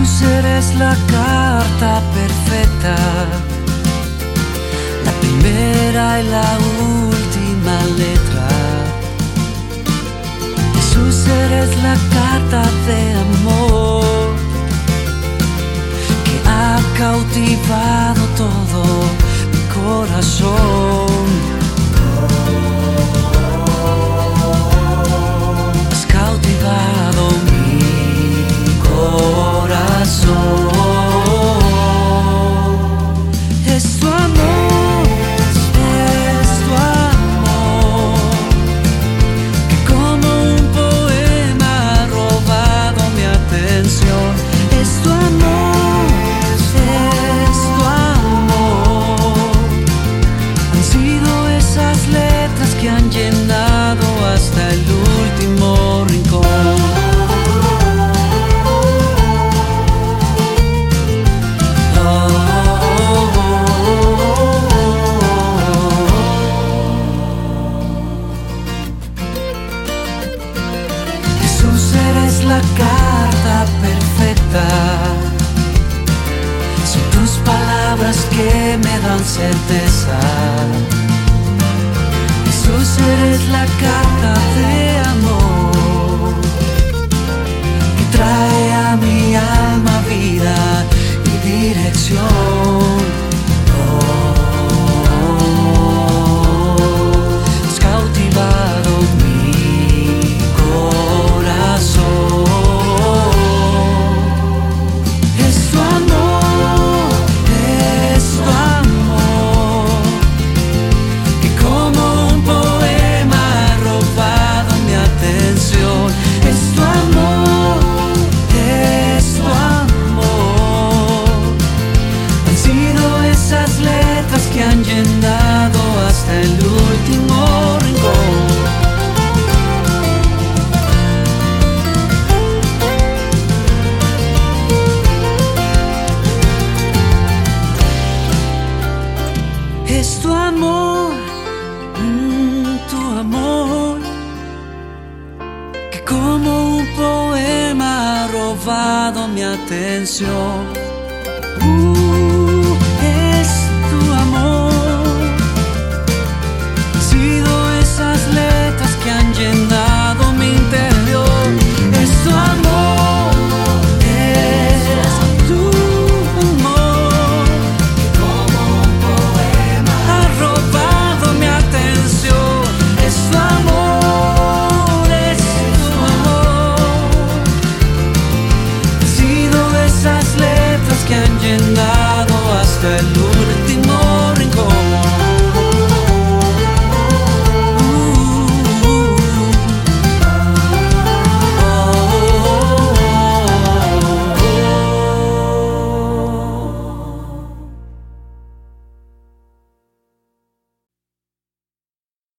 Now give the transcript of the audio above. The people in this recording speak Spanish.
Jesús, eres la carta perfecta, la primera y la última letra. Jesús, eres la carta de amor que ha cautivado todo mi corazón. Has cautivado mi corazón. Es tu amor, es tu amor, que como un poema ha robado mi atención. Es tu amor, es tu amor. Han sido esas letras que han llenado hasta el último rincón. La carta perfecta, son tus palabras que me dan certeza. Jesús, eres la carta de amor que trae a mi alma vida y dirección. Has cautivado mi corazón. Que han llenado hasta el último rincón. Es tu amor, que como un poema ha robado mi atención.